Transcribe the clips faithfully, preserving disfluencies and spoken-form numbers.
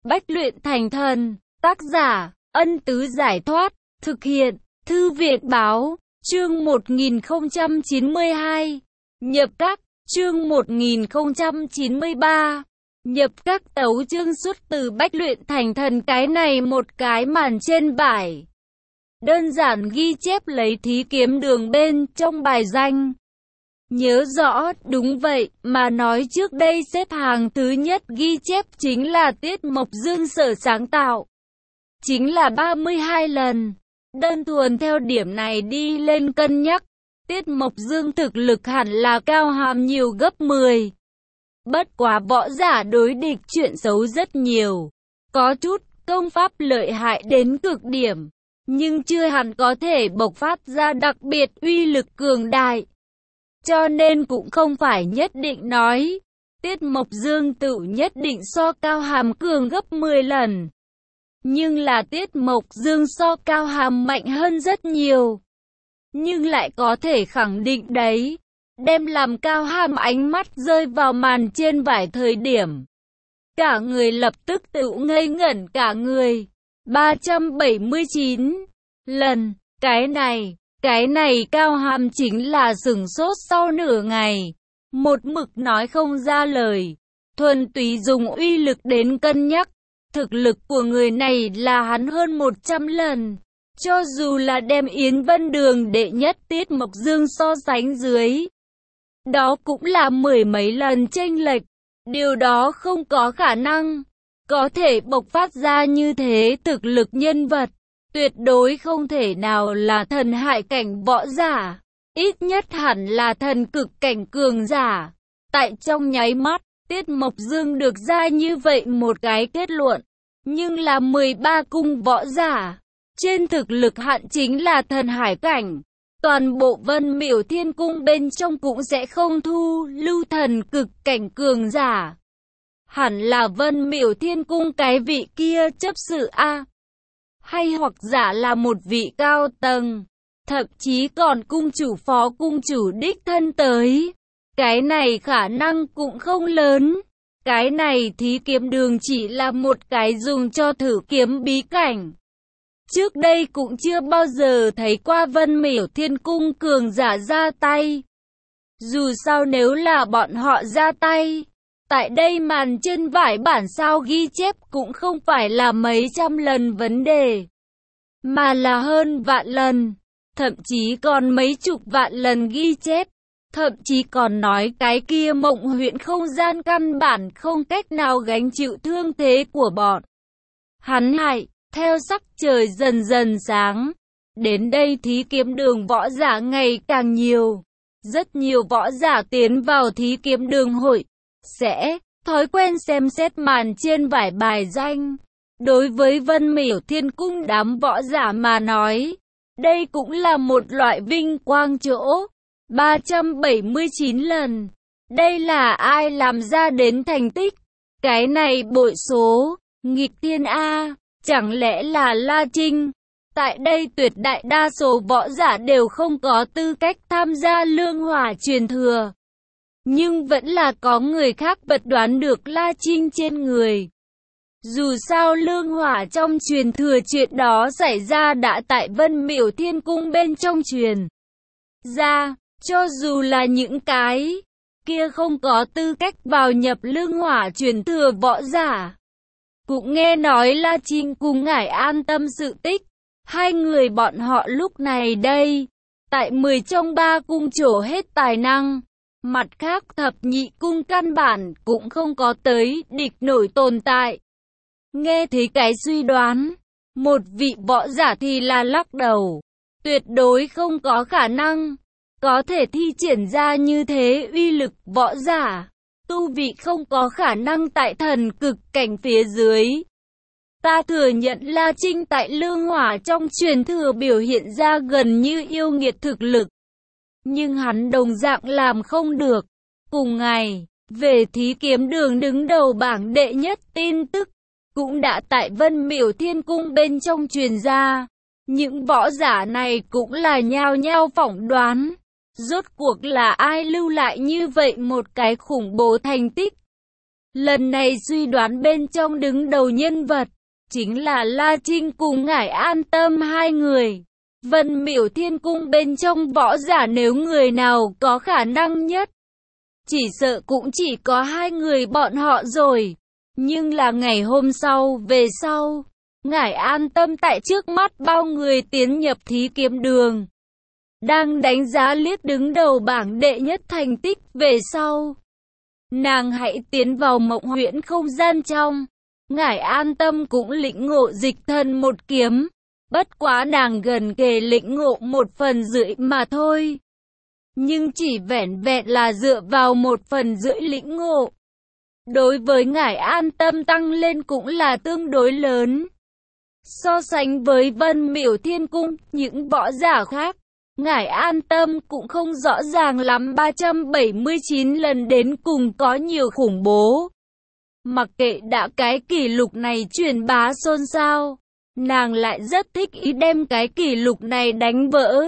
Bách luyện thành thần. Tác giả, Ân Tứ Giải Thoát. Thực hiện, Thư viện Báo. Chương một nghìn không trăm chín mươi hai. Nhập các. Chương một nghìn không trăm chín mươi ba. Nhập các tấu chương xuất từ Bách luyện thành thần. Cái này một cái màn trên vải. Đơn giản ghi chép lấy thí kiếm đường bên trong bài danh. Nhớ rõ, đúng vậy, mà nói trước đây xếp hàng thứ nhất ghi chép chính là Tiết Mộc Dương sở sáng tạo. Chính là ba mươi hai lần. Đơn thuần theo điểm này đi lên cân nhắc, Tiết Mộc Dương thực lực hẳn là cao hàm nhiều gấp mười. Bất quá võ giả đối địch chuyện xấu rất nhiều. Có chút công pháp lợi hại đến cực điểm, nhưng chưa hẳn có thể bộc phát ra đặc biệt uy lực cường đại. Cho nên cũng không phải nhất định nói Tiết Mộc Dương tự nhất định so Cao Hàm cường gấp mười lần. Nhưng là Tiết Mộc Dương so Cao Hàm mạnh hơn rất nhiều. Nhưng lại có thể khẳng định đấy, đem làm Cao Hàm ánh mắt rơi vào màn trên vải thời điểm, cả người lập tức tự ngây ngẩn cả người. ba trăm bảy mươi chín lần, cái này... Cái này Cao Hàm chính là sửng sốt sau nửa ngày, một mực nói không ra lời, thuần túy dùng uy lực đến cân nhắc. Thực lực của người này là hắn hơn một trăm lần, cho dù là đem Yến Vân Đường đệ nhất Tiết Mộc Dương so sánh dưới, đó cũng là mười mấy lần chênh lệch. Điều đó không có khả năng có thể bộc phát ra như thế thực lực nhân vật. Tuyệt đối không thể nào là thần hải cảnh võ giả, ít nhất hẳn là thần cực cảnh cường giả. Tại trong nháy mắt, Tiết Mộc Dương được ra như vậy một cái kết luận, nhưng là mười ba cung võ giả, trên thực lực hạn chính là thần hải cảnh. Toàn bộ Vân Miểu Thiên Cung bên trong cũng sẽ không thu lưu thần cực cảnh cường giả. Hẳn là Vân Miểu Thiên Cung cái vị kia chấp sự A. Hay hoặc giả là một vị cao tầng, thậm chí còn cung chủ phó cung chủ đích thân tới. Cái này khả năng cũng không lớn. Cái này thí kiếm đường chỉ là một cái dùng cho thử kiếm bí cảnh. Trước đây cũng chưa bao giờ thấy qua Vân Miểu Thiên Cung cường giả ra tay. Dù sao nếu là bọn họ ra tay, tại đây màn trên vải bản sao ghi chép cũng không phải là mấy trăm lần vấn đề, mà là hơn vạn lần, thậm chí còn mấy chục vạn lần ghi chép. Thậm chí còn nói cái kia Mộng Huyện không gian căn bản không cách nào gánh chịu thương thế của bọn hắn hại. Theo sắc trời dần dần sáng, đến đây thí kiếm đường võ giả ngày càng nhiều. Rất nhiều võ giả tiến vào thí kiếm đường hội sẽ thói quen xem xét màn trên vải bài danh. Đối với Vân Miểu Thiên Cung đám võ giả mà nói, đây cũng là một loại vinh quang chỗ. ba trăm bảy mươi chín lần. Đây là ai làm ra đến thành tích? Cái này bội số, nghịch thiên A, chẳng lẽ là La Trinh? Tại đây tuyệt đại đa số võ giả đều không có tư cách tham gia lương hỏa truyền thừa. Nhưng vẫn là có người khác bật đoán được La Trinh trên người. Dù sao lương hỏa trong truyền thừa chuyện đó xảy ra đã tại Vân Miểu Thiên Cung bên trong truyền ra, cho dù là những cái kia không có tư cách vào nhập lương hỏa truyền thừa võ giả, cũng nghe nói La Trinh cùng Ngải An tâm sự tích. Hai người bọn họ lúc này đây, tại mười trong ba cung trổ hết tài năng. Mặt khác thập nhị cung căn bản cũng không có tới địch nổi tồn tại. Nghe thấy cái suy đoán, một vị võ giả thì là lắc đầu. Tuyệt đối không có khả năng có thể thi triển ra như thế uy lực võ giả. Tu vị không có khả năng tại thần cực cảnh phía dưới. Ta thừa nhận La Trinh tại lương hỏa trong truyền thừa biểu hiện ra gần như yêu nghiệt thực lực. Nhưng hắn đồng dạng làm không được. Cùng ngày, về thí kiếm đường đứng đầu bảng đệ nhất tin tức, cũng đã tại Vân Miểu Thiên Cung bên trong truyền ra. Những võ giả này cũng là nhao nhao phỏng đoán. Rốt cuộc là ai lưu lại như vậy một cái khủng bố thành tích? Lần này suy đoán bên trong đứng đầu nhân vật chính là La Trinh cùng Ngải An Tâm hai người. Vân Miểu Thiên Cung bên trong võ giả nếu người nào có khả năng nhất, chỉ sợ cũng chỉ có hai người bọn họ rồi. Nhưng là ngày hôm sau về sau, Ngải An Tâm tại trước mắt bao người tiến nhập thí kiếm đường. Đang đánh giá liếc đứng đầu bảng đệ nhất thành tích về sau. Nàng hãy tiến vào mộng huyễn không gian trong. Ngải An Tâm cũng lĩnh ngộ dịch thần một kiếm. Bất quá nàng gần kề lĩnh ngộ một phần rưỡi mà thôi. Nhưng chỉ vẻn vẹn là dựa vào một phần rưỡi lĩnh ngộ. Đối với Ngải An Tâm tăng lên cũng là tương đối lớn. So sánh với Vân Miểu Thiên Cung, những võ giả khác, Ngải An Tâm cũng không rõ ràng lắm. Ba trăm bảy mươi chín lần đến cùng có nhiều khủng bố. Mặc kệ đã cái kỷ lục này truyền bá xôn xao, nàng lại rất thích ý đem cái kỷ lục này đánh vỡ.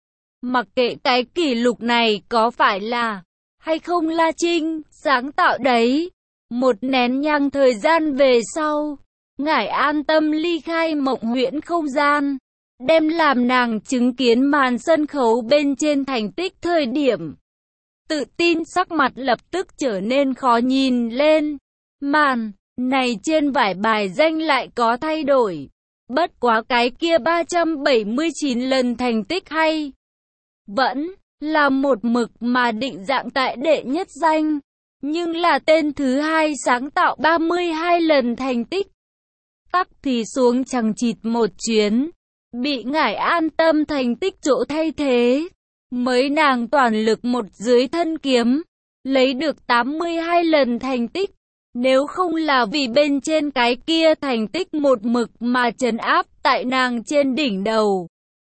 Mặc kệ cái kỷ lục này có phải là hay không La Trinh sáng tạo đấy. Một nén nhang thời gian về sau, Ngải An Tâm ly khai mộng huyễn không gian, đem làm nàng chứng kiến màn sân khấu bên trên thành tích thời điểm. Tự tin sắc mặt lập tức trở nên khó nhìn lên. Màn này trên vải bài danh lại có thay đổi. Bất quá cái kia ba trăm bảy mươi chín lần thành tích hay vẫn là một mực mà định dạng tại đệ nhất danh. Nhưng là tên thứ hai sáng tạo ba mươi hai lần thành tích. Tắc thì xuống chằng chịt một chuyến. Bị Ngải An Tâm thành tích chỗ thay thế. Mới nàng toàn lực một dưới thân kiếm. Lấy được tám mươi hai lần thành tích. Nếu không là vì bên trên cái kia thành tích một mực mà trấn áp tại nàng trên đỉnh đầu.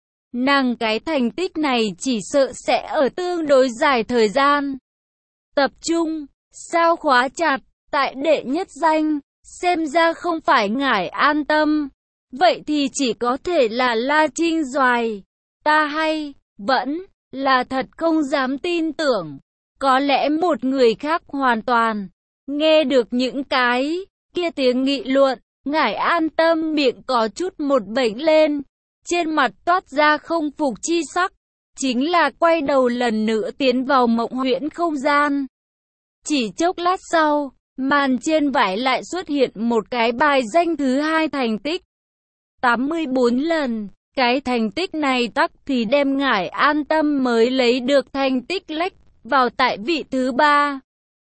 Nàng cái thành tích này chỉ sợ sẽ ở tương đối dài thời gian. Tập trung, sao khóa chặt, tại đệ nhất danh, xem ra không phải Ngải An Tâm. Vậy thì chỉ có thể là La Trinh Doài. Ta hay, vẫn, là thật không dám tin tưởng. Có lẽ một người khác hoàn toàn. Nghe được những cái kia tiếng nghị luận, Ngải An Tâm miệng có chút một bệnh lên, trên mặt toát ra không phục chi sắc, chính là quay đầu lần nữa tiến vào mộng huyễn không gian. Chỉ chốc lát sau, màn trên vải lại xuất hiện một cái bài danh thứ hai thành tích. tám mươi bốn lần, cái thành tích này tắc thì đem Ngải An Tâm mới lấy được thành tích lách vào tại vị thứ ba.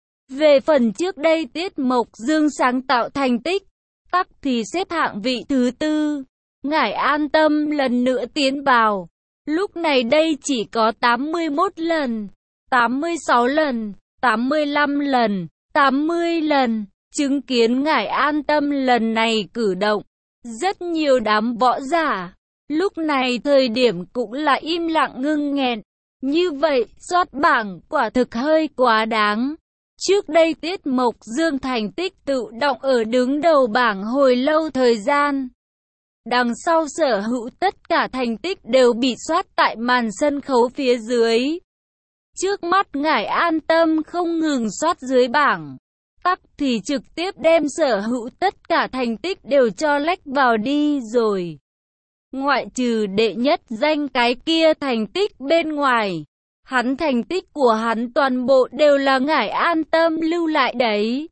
Về phần trước đây Tiết Mộc Dương sáng tạo thành tích, tắc thì xếp hạng vị thứ tư. Ngải An Tâm lần nữa tiến vào. Lúc này đây chỉ có tám mươi mốt lần, tám mươi sáu lần, tám mươi lăm lần, tám mươi lần. Chứng kiến Ngải An Tâm lần này cử động, rất nhiều đám võ giả lúc này thời điểm cũng là im lặng ngưng nghẹn. Như vậy, soát bảng quả thực hơi quá đáng. Trước đây Tiết Mộc Dương thành tích tự động ở đứng đầu bảng hồi lâu thời gian. Đằng sau sở hữu tất cả thành tích đều bị soát tại màn sân khấu phía dưới. Trước mắt Ngải An Tâm không ngừng soát dưới bảng. Tắc thì trực tiếp đem sở hữu tất cả thành tích đều cho lách vào đi rồi. Ngoại trừ đệ nhất danh cái kia thành tích bên ngoài. Hắn thành tích của hắn toàn bộ đều là Ngải An Tâm lưu lại đấy.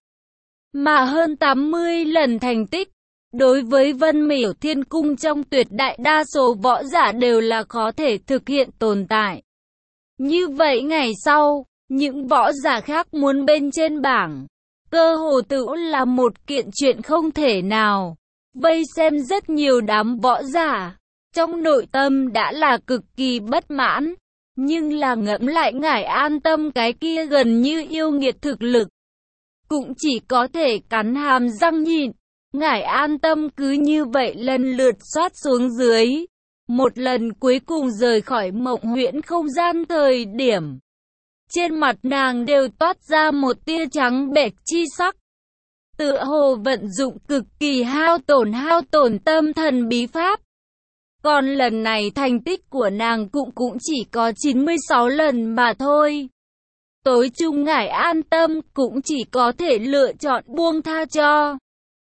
Mà hơn tám mươi lần thành tích, đối với Vân Miểu Thiên Cung trong tuyệt đại đa số võ giả đều là khó thể thực hiện tồn tại. Như vậy ngày sau, những võ giả khác muốn bên trên bảng, cơ hồ tự là một kiện chuyện không thể nào. Vây xem rất nhiều đám võ giả, trong nội tâm đã là cực kỳ bất mãn. Nhưng là ngẫm lại Ngải An Tâm cái kia gần như yêu nghiệt thực lực, cũng chỉ có thể cắn hàm răng nhịn. Ngải An Tâm cứ như vậy lần lượt soát xuống dưới. Một lần cuối cùng rời khỏi mộng huyễn không gian thời điểm, trên mặt nàng đều toát ra một tia trắng bệch chi sắc. Tựa hồ vận dụng cực kỳ hao tổn hao tổn tâm thần bí pháp. Còn lần này thành tích của nàng cũng cũng chỉ có chín mươi sáu lần mà thôi. tối chung ngải an tâm cũng chỉ có thể lựa chọn buông tha cho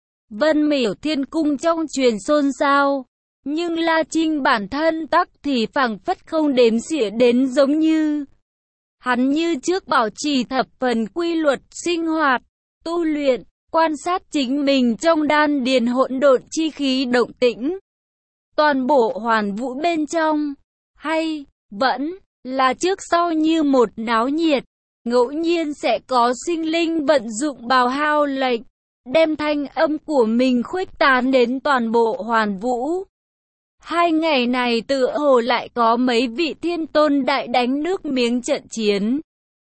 Vân Miểu Thiên Cung trong truyền xôn xao. Nhưng La Trinh bản thân tắc thì phảng phất không đếm xỉa đến, giống như hắn như trước bảo trì thập phần quy luật sinh hoạt, tu luyện, quan sát chính mình trong đan điền hỗn độn chi khí động tĩnh. Toàn bộ hoàn vũ bên trong, hay vẫn là trước sau như một náo nhiệt, ngẫu nhiên sẽ có sinh linh vận dụng bào hao lệnh, đem thanh âm của mình khuếch tán đến toàn bộ hoàn vũ. Hai ngày này tựa hồ lại có mấy vị thiên tôn đại đánh nước miếng trận chiến.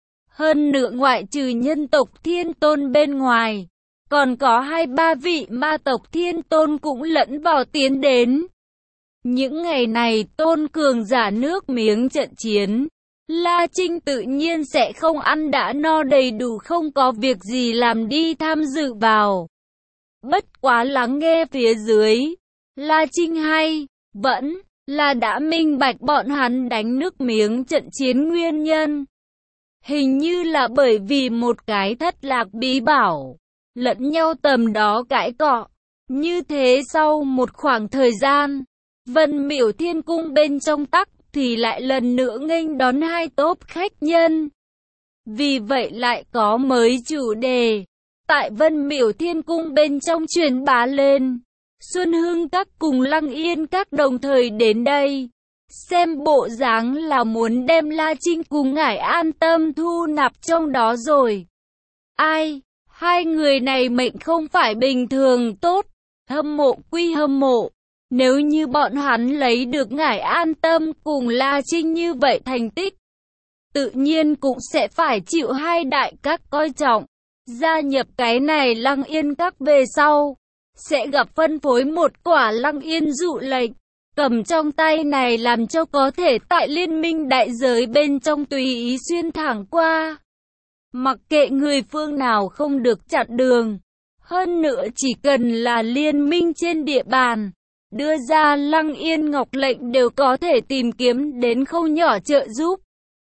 Hơn nữa ngoại trừ nhân tộc thiên tôn bên ngoài, còn có hai ba vị ma tộc thiên tôn cũng lẫn vào tiến đến. Những ngày này tôn cường giả nước miếng trận chiến, La Trinh tự nhiên sẽ không ăn đã no đầy đủ, không có việc gì làm đi tham dự vào. Bất quá lắng nghe phía dưới, La Trinh hay vẫn là đã minh bạch bọn hắn đánh nước miếng trận chiến nguyên nhân. Hình như là bởi vì một cái thất lạc bí bảo, lẫn nhau tầm đó cãi cọ. Như thế sau một khoảng thời gian, Vân Miểu Thiên Cung bên trong tắc thì lại lần nữa nghênh đón hai tốp khách nhân. Vì vậy lại có mới chủ đề, tại Vân Miểu Thiên Cung bên trong truyền bá lên. Xuân Hương Các cùng Lăng Yên Các đồng thời đến đây, xem bộ dáng là muốn đem La Trinh cùng ngải an tâm thu nạp trong đó rồi. Ai, hai người này mệnh không phải bình thường tốt, hâm mộ quy hâm mộ. Nếu như bọn hắn lấy được ngải an tâm cùng La Trinh như vậy thành tích, tự nhiên cũng sẽ phải chịu hai đại các coi trọng. Gia nhập cái này Lăng Yên Các về sau, sẽ gặp phân phối một quả Lăng Yên dụ lệnh, cầm trong tay này làm cho có thể tại liên minh đại giới bên trong tùy ý xuyên thẳng qua. Mặc kệ người phương nào không được chặn đường, hơn nữa chỉ cần là liên minh trên địa bàn, đưa ra Lăng Yên Ngọc lệnh đều có thể tìm kiếm đến không nhỏ trợ giúp.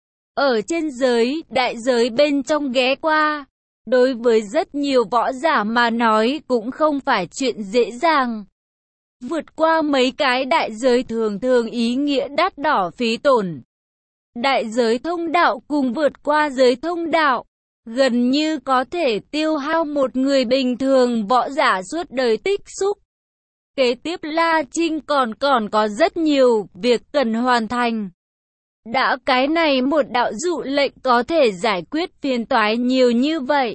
Ở trên giới, đại giới bên trong ghé qua, đối với rất nhiều võ giả mà nói cũng không phải chuyện dễ dàng. Vượt qua mấy cái đại giới thường thường ý nghĩa đắt đỏ phí tổn. Đại giới thông đạo cùng vượt qua giới thông đạo, gần như có thể tiêu hao một người bình thường võ giả suốt đời tích xúc. Kế tiếp La Trinh còn còn có rất nhiều việc cần hoàn thành. Đã cái này một đạo dụ lệnh có thể giải quyết phiền toái nhiều như vậy,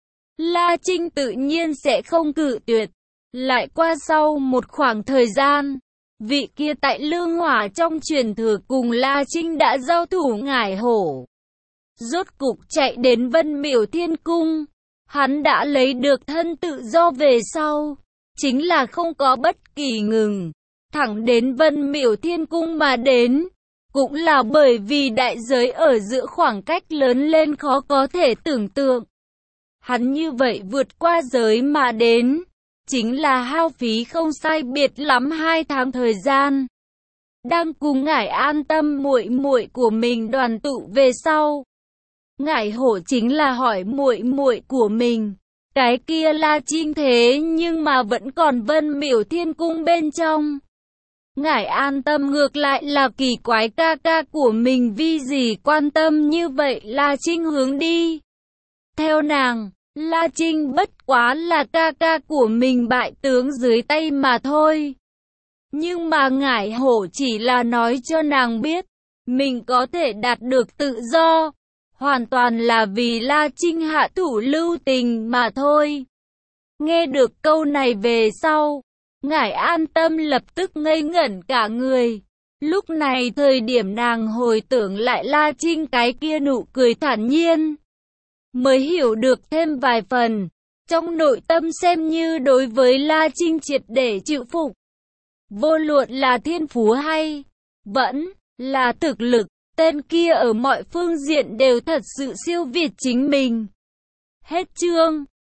La Trinh tự nhiên sẽ không cự tuyệt. Lại qua sau một khoảng thời gian, vị kia tại Lương Hỏa trong truyền thừa cùng La Trinh đã giao thủ ngải hổ, rốt cục chạy đến Vân Miểu Thiên Cung. Hắn đã lấy được thân tự do về sau, chính là không có bất kỳ ngừng, thẳng đến Vân Miểu Thiên Cung mà đến. Cũng là bởi vì đại giới ở giữa khoảng cách lớn lên khó có thể tưởng tượng. Hắn như vậy vượt qua giới mà đến, chính là hao phí không sai biệt lắm hai tháng thời gian. Đang cùng ngải an tâm muội muội của mình đoàn tụ về sau, ngải hổ chính là hỏi muội muội của mình, cái kia La Trinh thế nhưng mà vẫn còn Vân Miểu Thiên Cung bên trong. Ngải an tâm ngược lại là kỳ quái, ca ca của mình vì gì quan tâm như vậy La Trinh hướng đi. Theo nàng, La Trinh bất quá là ca ca của mình bại tướng dưới tay mà thôi. Nhưng mà ngải hổ chỉ là nói cho nàng biết, mình có thể đạt được tự do, hoàn toàn là vì La Trinh hạ thủ lưu tình mà thôi. Nghe được câu này về sau, ngải an tâm lập tức ngây ngẩn cả người. Lúc này thời điểm nàng hồi tưởng lại La Trinh cái kia nụ cười thản nhiên, mới hiểu được thêm vài phần. Trong nội tâm xem như đối với La Trinh triệt để chịu phục. Vô luận là thiên phú hay vẫn là thực lực, tên kia ở mọi phương diện đều thật sự siêu việt chính mình. Hết chương.